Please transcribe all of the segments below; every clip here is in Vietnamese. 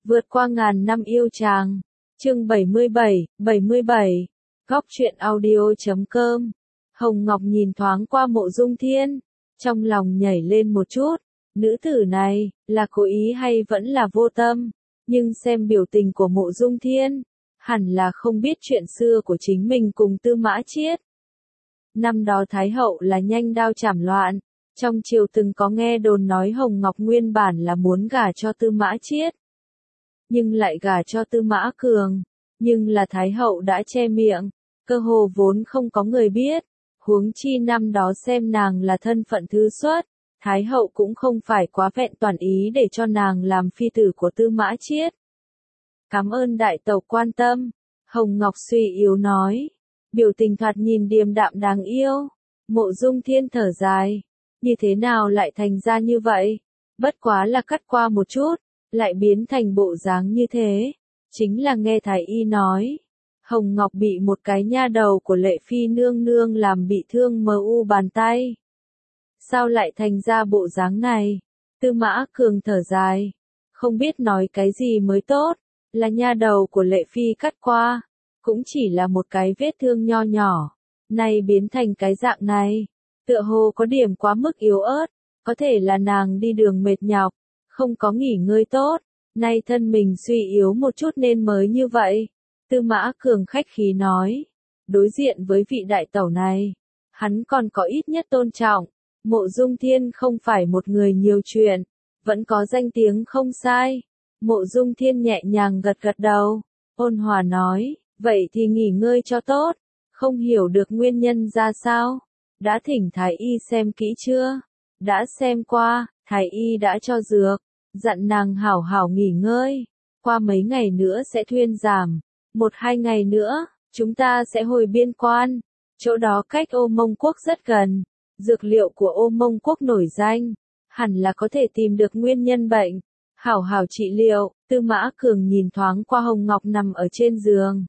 Vượt qua ngàn năm yêu chàng. Chương 77. Góc truyện audio.com. Hồng Ngọc nhìn thoáng qua Mộ Dung Thiên, trong lòng nhảy lên một chút, nữ tử này, là cố ý hay vẫn là vô tâm, nhưng xem biểu tình của Mộ Dung Thiên, hẳn là không biết chuyện xưa của chính mình cùng Tư Mã Chiết. Năm đó Thái Hậu là nhanh đao chảm loạn, trong triều từng có nghe đồn nói Hồng Ngọc nguyên bản là muốn gả cho Tư Mã Chiết, nhưng lại gả cho Tư Mã Cường, nhưng là Thái Hậu đã che miệng, cơ hồ vốn không có người biết, huống chi năm đó xem nàng là thân phận thứ xuất, Thái Hậu cũng không phải quá vẹn toàn ý để cho nàng làm phi tử của Tư Mã Chiết. Cảm ơn đại tẩu quan tâm, Hồng Ngọc suy yếu nói, biểu tình thoạt nhìn điềm đạm đáng yêu. Mộ Dung Thiên thở dài, như thế nào lại thành ra như vậy, bất quá là cắt qua một chút, lại biến thành bộ dáng như thế, chính là nghe Thái Y nói, Hồng Ngọc bị một cái nha đầu của Lệ Phi nương nương làm bị thương mu bàn tay. Sao lại thành ra bộ dáng này? Tư Mã Cường thở dài, không biết nói cái gì mới tốt, là nha đầu của Lệ Phi cắt qua, cũng chỉ là một cái vết thương nho nhỏ, nay biến thành cái dạng này, tựa hồ có điểm quá mức yếu ớt, có thể là nàng đi đường mệt nhọc, không có nghỉ ngơi tốt, nay thân mình suy yếu một chút nên mới như vậy. Tư Mã Cường khách khí nói, đối diện với vị đại tẩu này, hắn còn có ít nhất tôn trọng, Mộ Dung Thiên không phải một người nhiều chuyện, vẫn có danh tiếng không sai. Mộ Dung Thiên nhẹ nhàng gật gật đầu, ôn hòa nói, vậy thì nghỉ ngơi cho tốt, không hiểu được nguyên nhân ra sao, đã thỉnh Thái Y xem kỹ chưa? Đã xem qua, Thái Y đã cho dược, dặn nàng hảo hảo nghỉ ngơi, qua mấy ngày nữa sẽ thuyên giảm, 1-2 ngày nữa, chúng ta sẽ hồi biên quan, chỗ đó cách Ô Mông Quốc rất gần, dược liệu của Ô Mông Quốc nổi danh, hẳn là có thể tìm được nguyên nhân bệnh, hảo hảo trị liệu. Tư Mã Cường nhìn thoáng qua Hồng Ngọc nằm ở trên giường,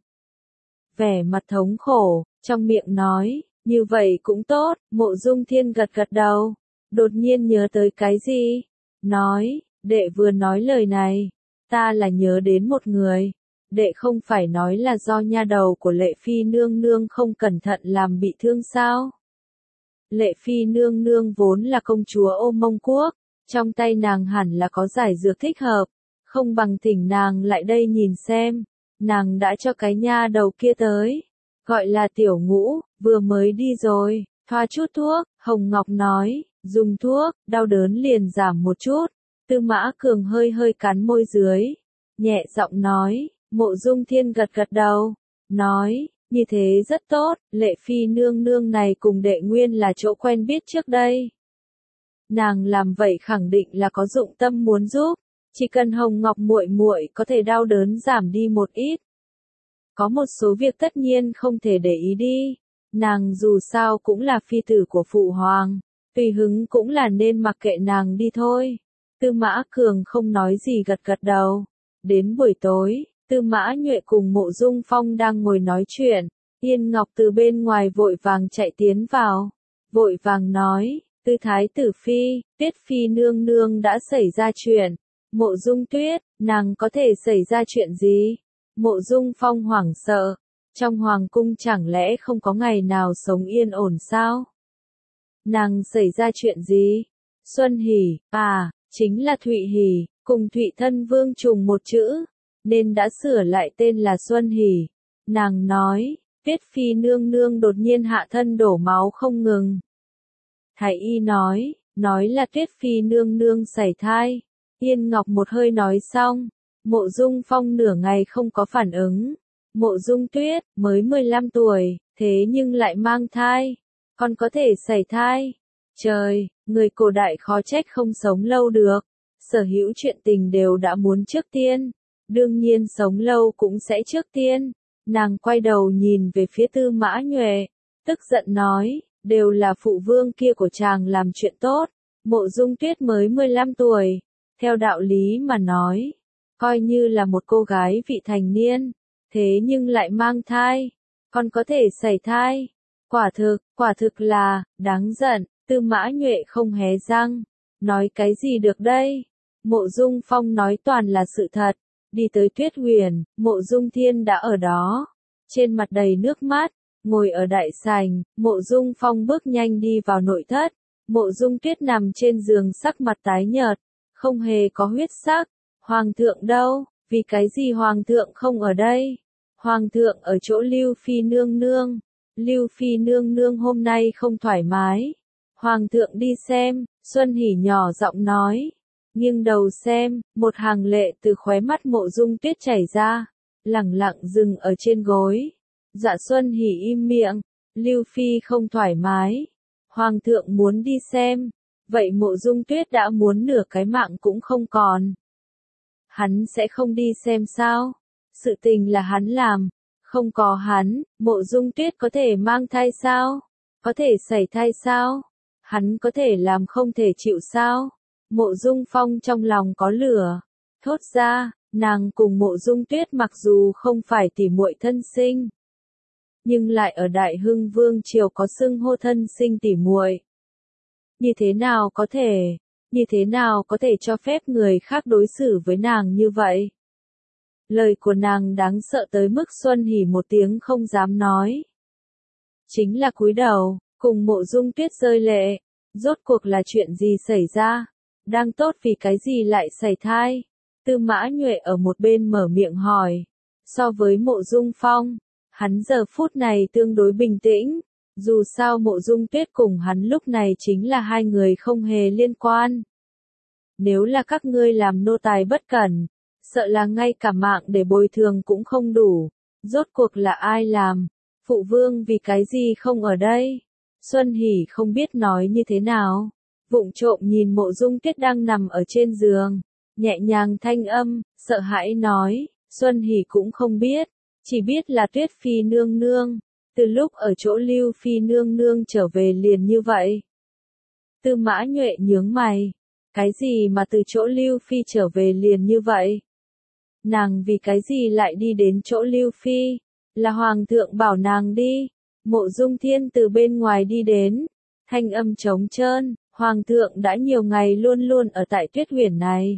vẻ mặt thống khổ, trong miệng nói, như vậy cũng tốt. Mộ Dung Thiên gật gật đầu, đột nhiên nhớ tới cái gì, nói, đệ vừa nói lời này, ta là nhớ đến một người, đệ không phải nói là do nha đầu của Lệ Phi nương nương không cẩn thận làm bị thương sao? Lệ Phi nương nương vốn là công chúa Ô Mông Quốc, trong tay nàng hẳn là có giải dược thích hợp, không bằng thỉnh nàng lại đây nhìn xem, nàng đã cho cái nha đầu kia tới, gọi là Tiểu Ngũ, vừa mới đi rồi, thoa chút thuốc. Hồng Ngọc nói, dùng thuốc, đau đớn liền giảm một chút. Tư Mã Cường hơi hơi cắn môi dưới, nhẹ giọng nói, Mộ Dung Thiên gật gật đầu, nói, như thế rất tốt, Lệ Phi nương nương này cùng đệ nguyên là chỗ quen biết trước đây. Nàng làm vậy khẳng định là có dụng tâm muốn giúp, chỉ cần Hồng Ngọc muội muội có thể đau đớn giảm đi một ít. Có một số việc tất nhiên không thể để ý đi, nàng dù sao cũng là phi tử của phụ hoàng, tùy hứng cũng là nên mặc kệ nàng đi thôi. Tư Mã Cường không nói gì gật gật đầu. Đến buổi tối, Tư Mã Nhuệ cùng Mộ Dung Phong đang ngồi nói chuyện, Yên Ngọc từ bên ngoài vội vàng chạy tiến vào, vội vàng nói, Tư Thái tử Phi, Tuyết Phi nương nương đã xảy ra chuyện. Mộ Dung Tuyết, nàng có thể xảy ra chuyện gì? Mộ Dung Phong hoảng sợ, trong hoàng cung chẳng lẽ không có ngày nào sống yên ổn sao? Nàng xảy ra chuyện gì? Xuân Hỷ, chính là Thụy Hỷ, cùng Thụy Thân Vương trùng một chữ, nên đã sửa lại tên là Xuân Hỷ. Nàng nói, Tuyết Phi nương nương đột nhiên hạ thân đổ máu không ngừng. Thái Y nói là Tuyết Phi nương nương sảy thai. Yên Ngọc một hơi nói xong, Mộ Dung Phong nửa ngày không có phản ứng. Mộ Dung Tuyết, mới 15 tuổi, thế nhưng lại mang thai, còn có thể sảy thai. Trời, người cổ đại khó trách không sống lâu được, sở hữu chuyện tình đều đã muốn trước tiên, đương nhiên sống lâu cũng sẽ trước tiên. Nàng quay đầu nhìn về phía Tư Mã Nhuệ, tức giận nói, đều là phụ vương kia của chàng làm chuyện tốt, Mộ Dung Tuyết mới 15 tuổi, theo đạo lý mà nói, coi như là một cô gái vị thành niên, thế nhưng lại mang thai, còn có thể sảy thai, quả thực là, đáng giận. Tư Mã Nhuệ không hé răng, nói cái gì được đây, Mộ Dung Phong nói toàn là sự thật, Đi tới Tuyết Huyền, Mộ Dung Thiên đã ở đó. Trên mặt đầy nước mắt, ngồi ở đại sảnh, Mộ Dung Phong bước nhanh đi vào nội thất. Mộ Dung Tuyết nằm trên giường sắc mặt tái nhợt, không hề có huyết sắc. Hoàng thượng đâu? Vì cái gì Hoàng thượng không ở đây? Hoàng thượng ở chỗ Lưu Phi nương nương. Lưu Phi nương nương hôm nay không thoải mái. Hoàng thượng đi xem, Xuân Hỉ nhỏ giọng nói. Nghiêng đầu xem, một hàng lệ từ khóe mắt Mộ Dung Tuyết chảy ra, lẳng lặng dừng ở trên gối. Dạ Xuân Hỉ im miệng, Lưu Phi không thoải mái. Hoàng thượng muốn đi xem, vậy Mộ Dung Tuyết đã muốn nửa cái mạng cũng không còn. Hắn sẽ không đi xem sao? Sự tình là hắn làm, không có hắn, Mộ Dung Tuyết có thể mang thai sao? Có thể sảy thai sao? Hắn có thể làm không thể chịu sao? Mộ Dung Phong trong lòng có lửa, thốt ra, nàng cùng Mộ Dung Tuyết mặc dù không phải tỉ muội thân sinh, nhưng lại ở Đại Hưng Vương triều có xưng hô thân sinh tỉ muội. Như thế nào có thể cho phép người khác đối xử với nàng như vậy? Lời của nàng đáng sợ tới mức Xuân Hỉ một tiếng không dám nói. Chính là cúi đầu, cùng Mộ Dung Tuyết rơi lệ. Rốt cuộc là chuyện gì xảy ra? Đang tốt vì cái gì lại sảy thai? Tư Mã Nhuệ ở một bên mở miệng hỏi. So với Mộ Dung Phong, hắn giờ phút này tương đối bình tĩnh. Dù sao Mộ Dung Tuyết cùng hắn lúc này chính là hai người không hề liên quan. Nếu là các ngươi làm nô tài bất cẩn, sợ là ngay cả mạng để bồi thường cũng không đủ. Rốt cuộc là ai làm? Phụ vương vì cái gì không ở đây? Xuân Hỉ không biết nói như thế nào. Vụng trộm nhìn Mộ Dung Tuyết đang nằm ở trên giường, nhẹ nhàng thanh âm, sợ hãi nói, Xuân Hỉ cũng không biết, chỉ biết là Tuyết Phi nương nương, từ lúc ở chỗ Lưu Phi nương nương trở về liền như vậy. Tư Mã Nhuệ nhướng mày, cái gì mà từ chỗ Lưu Phi trở về liền như vậy? Nàng vì cái gì lại đi đến chỗ Lưu Phi? Là Hoàng thượng bảo nàng đi. Mộ Dung Thiên từ bên ngoài đi đến, thanh âm trống trơn, Hoàng thượng đã nhiều ngày luôn luôn ở tại Tuyết Huyền này.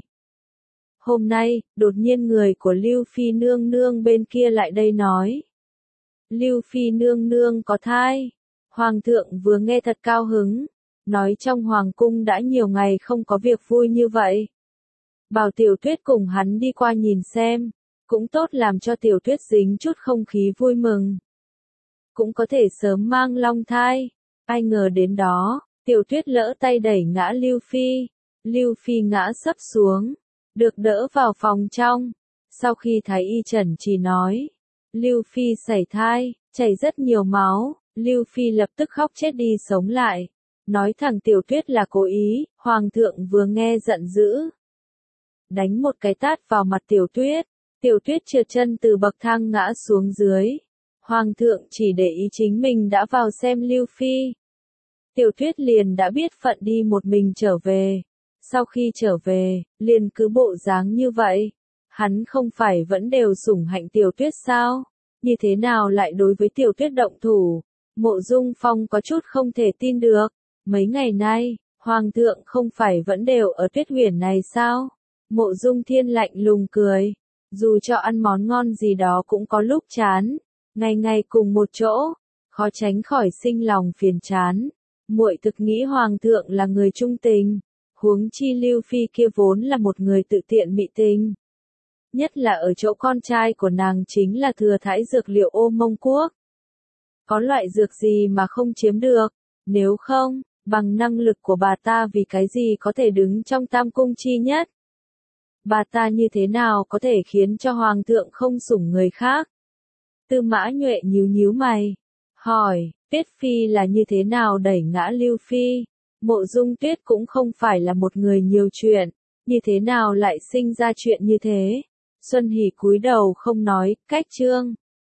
Hôm nay, đột nhiên người của Lưu Phi nương nương bên kia lại đây nói. Lưu Phi nương nương có thai. Hoàng thượng vừa nghe thật cao hứng, nói trong Hoàng cung đã nhiều ngày không có việc vui như vậy. Bảo Tiểu Tuyết cùng hắn đi qua nhìn xem, cũng tốt làm cho Tiểu Tuyết dính chút không khí vui mừng. Cũng có thể sớm mang long thai. Ai ngờ đến đó, Tiểu Tuyết lỡ tay đẩy ngã Lưu Phi. Lưu Phi ngã sấp xuống, được đỡ vào phòng trong. Sau khi Thái Y Trần chỉ nói, Lưu Phi sảy thai, chảy rất nhiều máu, Lưu Phi lập tức khóc chết đi sống lại. Nói thẳng Tiểu Tuyết là cố ý, Hoàng thượng vừa nghe giận dữ. Đánh một cái tát vào mặt Tiểu Tuyết. Tiểu Tuyết trượt chân từ bậc thang ngã xuống dưới. Hoàng thượng chỉ để ý chính mình đã vào xem Lưu Phi. Tiểu Tuyết liền đã biết phận đi một mình trở về. Sau khi trở về, liền cứ bộ dáng như vậy. Hắn không phải vẫn đều sủng hạnh Tiểu Tuyết sao? Như thế nào lại đối với Tiểu Tuyết động thủ? Mộ Dung Phong có chút không thể tin được. Mấy ngày nay, Hoàng thượng không phải vẫn đều ở Tuyết Huyền này sao? Mộ Dung Thiên lạnh lùng cười. Dù cho ăn món ngon gì đó cũng có lúc chán. Ngày ngày cùng một chỗ, khó tránh khỏi sinh lòng phiền chán. Muội thực nghĩ Hoàng thượng là người trung tình, huống chi Lưu Phi kia vốn là một người tự tiện mị tình. Nhất là ở chỗ con trai của nàng chính là thừa thái dược liệu Ô Mông Quốc. Có loại dược gì mà không chiếm được, nếu không, bằng năng lực của bà ta vì cái gì có thể đứng trong tam cung chi nhất. Bà ta như thế nào có thể khiến cho Hoàng thượng không sủng người khác? Tư Mã Nhuệ nhíu nhíu mày, hỏi, Tuyết Phi là như thế nào đẩy ngã Lưu Phi? Mộ Dung Tuyết cũng không phải là một người nhiều chuyện, như thế nào lại sinh ra chuyện như thế? Xuân Hỉ cúi đầu không nói, cách chương.